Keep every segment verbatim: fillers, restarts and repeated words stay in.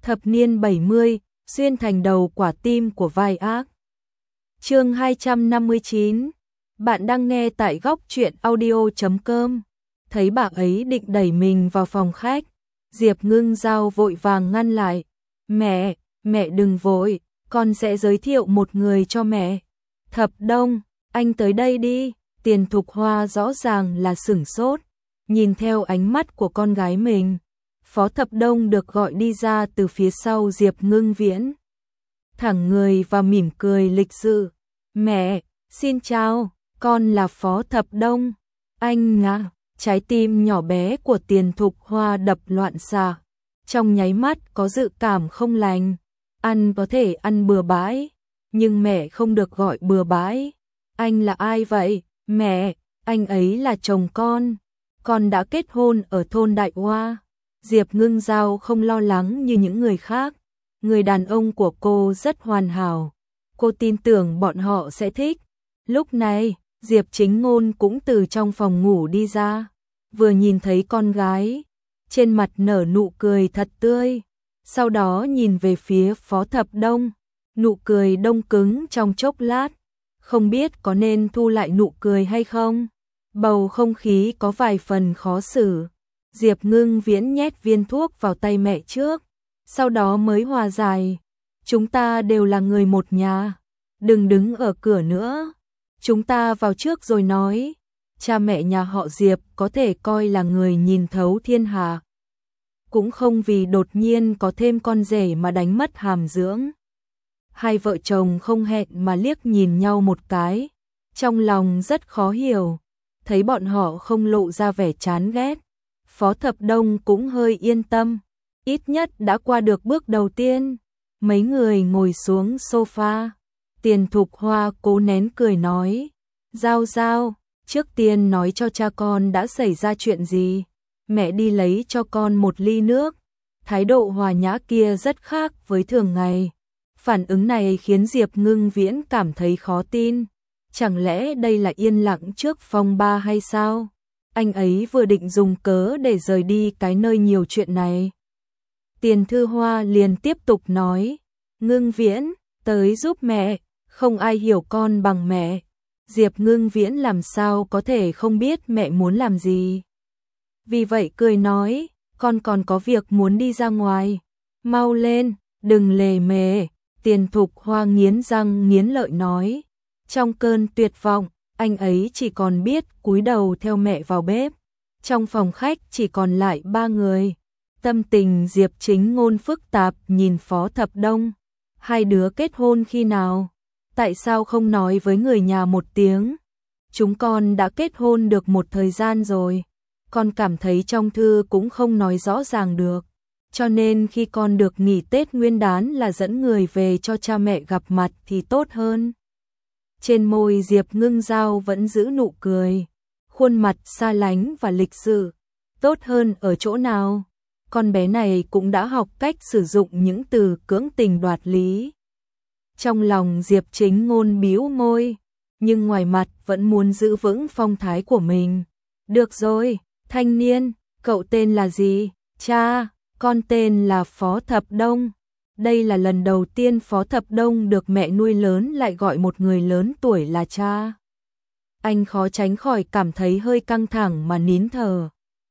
Thập niên bảy mươi, xuyên thành đầu quả tim của vai ác. Chương hai trăm năm mươi chín. Bạn đang nghe tại góc truyện audio chấm com. Thấy bà ấy định đẩy mình vào phòng khách, Diệp Ngưng Giao vội vàng ngăn lại. "Mẹ, mẹ đừng vội, con sẽ giới thiệu một người cho mẹ." "Thập Đông, anh tới đây đi." Tiền Thục Hoa rõ ràng là sửng sốt, nhìn theo ánh mắt của con gái mình. Phó Thập Đông được gọi đi ra từ phía sau Diệp Ngưng Viễn, thẳng người và mỉm cười lịch sự. "Mẹ, xin chào, con là Phó Thập Đông." Anh ngã, trái tim nhỏ bé của Tiền Thục Hoa đập loạn xạ, trong nháy mắt có dự cảm không lành. Ăn có thể ăn bừa bãi, nhưng mẹ không được gọi bừa bãi. "Anh là ai vậy?" "Mẹ, anh ấy là chồng con. Con đã kết hôn ở thôn Đại Hoa." Diệp Ngưng Giao không lo lắng như những người khác. Người đàn ông của cô rất hoàn hảo. Cô tin tưởng bọn họ sẽ thích. Lúc này, Diệp Chính Ngôn cũng từ trong phòng ngủ đi ra. Vừa nhìn thấy con gái, trên mặt nở nụ cười thật tươi. Sau đó nhìn về phía Phó Thập Đông. Nụ cười đông cứng trong chốc lát. Không biết có nên thu lại nụ cười hay không? Bầu không khí có vài phần khó xử. Diệp Ngưng Viễn nhét viên thuốc vào tay mẹ trước, sau đó mới hòa giải. "Chúng ta đều là người một nhà, đừng đứng ở cửa nữa. Chúng ta vào trước rồi nói." Cha mẹ nhà họ Diệp có thể coi là người nhìn thấu thiên hạ, cũng không vì đột nhiên có thêm con rể mà đánh mất hàm dưỡng. Hai vợ chồng không hẹn mà liếc nhìn nhau một cái, trong lòng rất khó hiểu. Thấy bọn họ không lộ ra vẻ chán ghét, Phó Thập Đông cũng hơi yên tâm, ít nhất đã qua được bước đầu tiên. Mấy người ngồi xuống sofa. Tiền Thục Hoa cố nén cười nói, "Giao Giao, trước tiên nói cho cha con đã xảy ra chuyện gì. Mẹ đi lấy cho con một ly nước." Thái độ hòa nhã kia rất khác với thường ngày. Phản ứng này khiến Diệp Ngưng Viễn cảm thấy khó tin. Chẳng lẽ đây là yên lặng trước phong ba hay sao? Anh ấy vừa định dùng cớ để rời đi cái nơi nhiều chuyện này. Tiền Thư Hoa liền tiếp tục nói, "Ngưng Viễn, tới giúp mẹ, không ai hiểu con bằng mẹ." Diệp Ngưng Viễn làm sao có thể không biết mẹ muốn làm gì. Vì vậy cười nói, "Con còn có việc muốn đi ra ngoài. Mau lên, đừng lề mề." Tiền Thục Hoa nghiến răng nghiến lợi nói. Trong cơn tuyệt vọng, anh ấy chỉ còn biết cúi đầu theo mẹ vào bếp. Trong phòng khách chỉ còn lại ba người. Tâm tình Diệp Chính Ngôn phức tạp nhìn Phó Thập Đông. Hai đứa kết hôn khi nào? Tại sao không nói với người nhà một tiếng? Chúng con đã kết hôn được một thời gian rồi. Con cảm thấy trong thư cũng không nói rõ ràng được. Cho nên khi con được nghỉ Tết Nguyên đán là dẫn người về cho cha mẹ gặp mặt thì tốt hơn. Trên môi Diệp Ngưng Giao vẫn giữ nụ cười, khuôn mặt xa lánh và lịch sự. Tốt hơn ở chỗ nào? Con bé này cũng đã học cách sử dụng những từ cưỡng tình đoạt lý. Trong lòng Diệp Chính Ngôn bĩu môi, nhưng ngoài mặt vẫn muốn giữ vững phong thái của mình. Được rồi, thanh niên, cậu tên là gì? Cha, con tên là Phó Thập Đông. Đây là lần đầu tiên Phó Thập Đông được mẹ nuôi lớn lại gọi một người lớn tuổi là cha. Anh khó tránh khỏi cảm thấy hơi căng thẳng mà nín thở.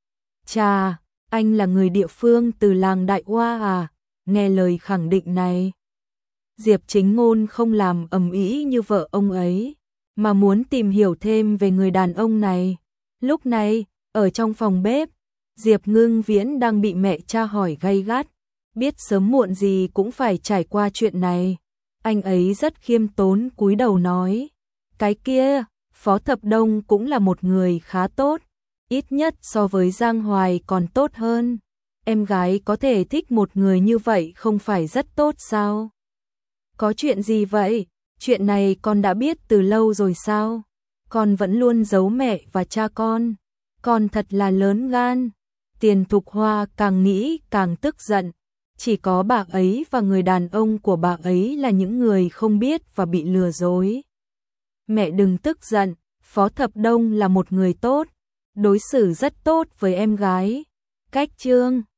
Cha, anh là người địa phương từ làng Đại Hoa à? Nghe lời khẳng định này, Diệp Chính Ngôn không làm ầm ĩ như vợ ông ấy, mà muốn tìm hiểu thêm về người đàn ông này. Lúc này, ở trong phòng bếp, Diệp Ngưng Viễn đang bị mẹ tra hỏi gay gắt. Biết sớm muộn gì cũng phải trải qua chuyện này. Anh ấy rất khiêm tốn cúi đầu nói, "Cái kia, Phó Thập Đông cũng là một người khá tốt, ít nhất so với Giang Hoài còn tốt hơn. Em gái có thể thích một người như vậy không phải rất tốt sao?" "Có chuyện gì vậy? Chuyện này con đã biết từ lâu rồi sao? Con vẫn luôn giấu mẹ và cha con. Con thật là lớn gan." Tiền Thục Hoa càng nghĩ càng tức giận. Chỉ có bà ấy và người đàn ông của bà ấy là những người không biết và bị lừa dối. "Mẹ đừng tức giận, Phó Thập Đông là một người tốt, đối xử rất tốt với em gái." Cách chương